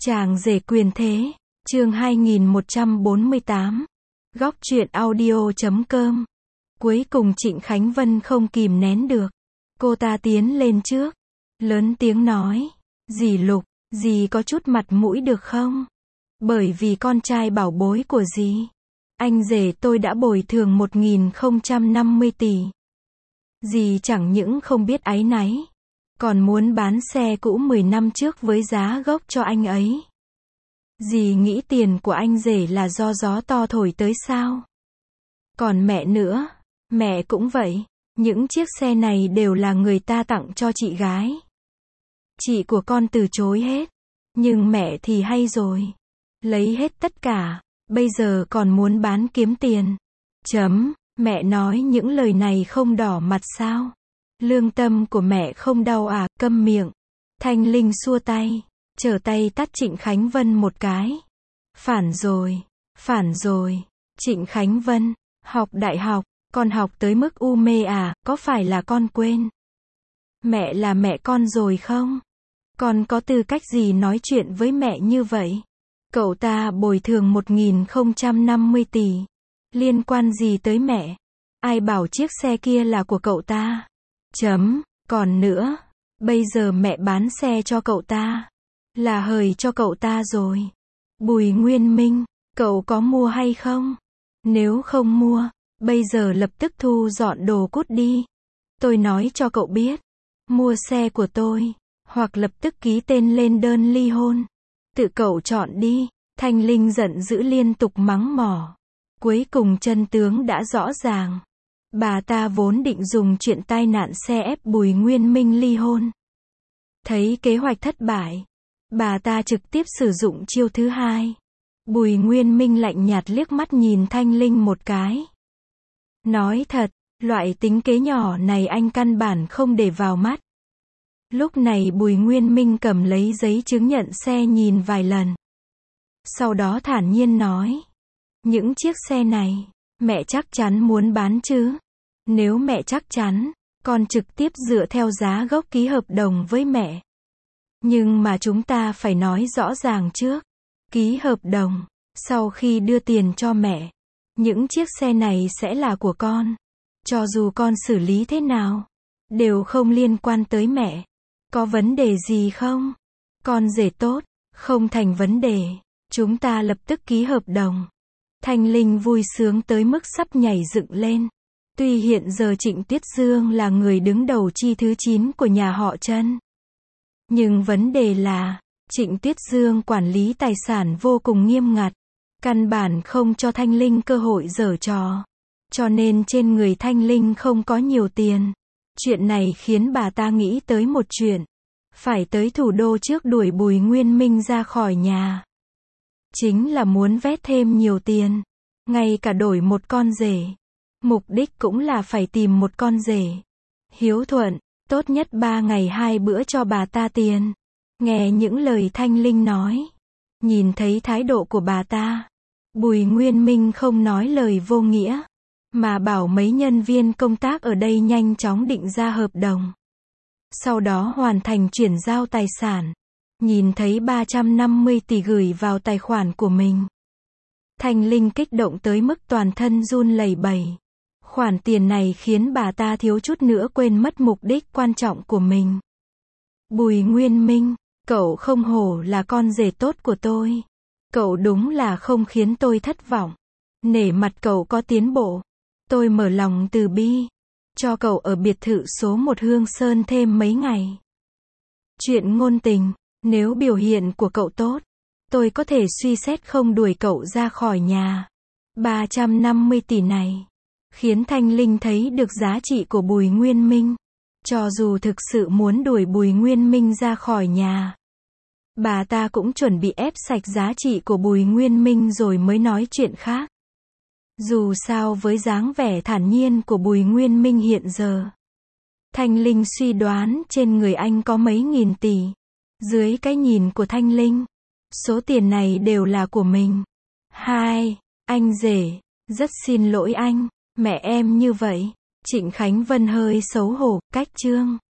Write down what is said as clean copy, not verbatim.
Chàng rể quyền thế, chương 2148. Góc truyện audio.com. Cuối cùng Trịnh Khánh Vân không kìm nén được. Cô ta tiến lên trước, lớn tiếng nói, dì Lục, dì có chút mặt mũi được không? Bởi vì con trai bảo bối của dì, anh rể tôi đã bồi thường 1.050 tỷ. Dì chẳng những không biết áy náy, còn muốn bán xe cũ 10 năm trước với giá gốc cho anh ấy. Dì nghĩ tiền của anh rể là do gió to thổi tới sao? Còn mẹ nữa, mẹ cũng vậy, những chiếc xe này đều là người ta tặng cho chị gái. Chị của con từ chối hết, nhưng mẹ thì hay rồi, lấy hết tất cả, bây giờ còn muốn bán kiếm tiền. Mẹ nói những lời này không đỏ mặt sao? Lương tâm của mẹ không đau à? Câm miệng. Thanh Linh xua tay, trở tay tát Trịnh Khánh Vân một cái. Phản rồi. Trịnh Khánh Vân, học đại học, con học tới mức u mê à, có phải là con quên? Mẹ là mẹ con rồi không? Con có tư cách gì nói chuyện với mẹ như vậy? Cậu ta bồi thường 1.050 tỷ. Liên quan gì tới mẹ? Ai bảo chiếc xe kia là của cậu ta? Còn nữa, bây giờ mẹ bán xe cho cậu ta, là hời cho cậu ta rồi. Bùi Nguyên Minh, cậu có mua hay không? Nếu không mua, bây giờ lập tức thu dọn đồ cút đi. Tôi nói cho cậu biết, mua xe của tôi, hoặc lập tức ký tên lên đơn ly hôn. Tự cậu chọn đi. Thanh Linh giận dữ liên tục mắng mỏ. Cuối cùng chân tướng đã rõ ràng. Bà ta vốn định dùng chuyện tai nạn xe ép Bùi Nguyên Minh ly hôn. Thấy kế hoạch thất bại, bà ta trực tiếp sử dụng chiêu thứ hai. Bùi Nguyên Minh lạnh nhạt liếc mắt nhìn Thanh Linh một cái. Nói thật, loại tính kế nhỏ này anh căn bản không để vào mắt. Lúc này Bùi Nguyên Minh cầm lấy giấy chứng nhận xe nhìn vài lần. Sau đó thản nhiên nói, những chiếc xe này, mẹ chắc chắn muốn bán chứ? Nếu mẹ chắc chắn, con trực tiếp dựa theo giá gốc ký hợp đồng với mẹ. Nhưng mà chúng ta phải nói rõ ràng trước. Ký hợp đồng, sau khi đưa tiền cho mẹ, những chiếc xe này sẽ là của con. Cho dù con xử lý thế nào, đều không liên quan tới mẹ. Có vấn đề gì không? Con rể tốt, không thành vấn đề. Chúng ta lập tức ký hợp đồng. Thanh Linh vui sướng tới mức sắp nhảy dựng lên. Tuy hiện giờ Trịnh Tuyết Dương là người đứng đầu chi thứ 9 của nhà họ Trân. Nhưng vấn đề là, Trịnh Tuyết Dương quản lý tài sản vô cùng nghiêm ngặt. Căn bản không cho Thanh Linh cơ hội giở trò. Cho nên trên người Thanh Linh không có nhiều tiền. Chuyện này khiến bà ta nghĩ tới một chuyện. Phải tới thủ đô trước đuổi Bùi Nguyên Minh ra khỏi nhà. Chính là muốn vét thêm nhiều tiền. Ngay cả đổi một con rể. Mục đích cũng là phải tìm một con rể hiếu thuận, tốt nhất 3 ngày 2 bữa cho bà ta tiền. Nghe những lời Thanh Linh nói, nhìn thấy thái độ của bà ta, Bùi Nguyên Minh không nói lời vô nghĩa, mà bảo mấy nhân viên công tác ở đây nhanh chóng định ra hợp đồng. Sau đó hoàn thành chuyển giao tài sản. Nhìn thấy 350 tỷ gửi vào tài khoản của mình, Thanh Linh kích động tới mức toàn thân run lẩy bẩy. Khoản tiền này khiến bà ta thiếu chút nữa quên mất mục đích quan trọng của mình. Bùi Nguyên Minh, cậu không hổ là con rể tốt của tôi. Cậu đúng là không khiến tôi thất vọng. Nể mặt cậu có tiến bộ. Tôi mở lòng từ bi, cho cậu ở biệt thự số 1 Hương Sơn thêm mấy ngày. Chuyện ngôn tình, nếu biểu hiện của cậu tốt, tôi có thể suy xét không đuổi cậu ra khỏi nhà. 350 tỷ này khiến Thanh Linh thấy được giá trị của Bùi Nguyên Minh. Cho dù thực sự muốn đuổi Bùi Nguyên Minh ra khỏi nhà, bà ta cũng chuẩn bị ép sạch giá trị của Bùi Nguyên Minh rồi mới nói chuyện khác. Dù sao với dáng vẻ thản nhiên của Bùi Nguyên Minh hiện giờ, Thanh Linh suy đoán trên người anh có mấy nghìn tỷ. Dưới cái nhìn của Thanh Linh, số tiền này đều là của mình. Anh rể, rất xin lỗi anh, mẹ em như vậy. Trịnh Khánh Vân hơi xấu hổ, cách chương.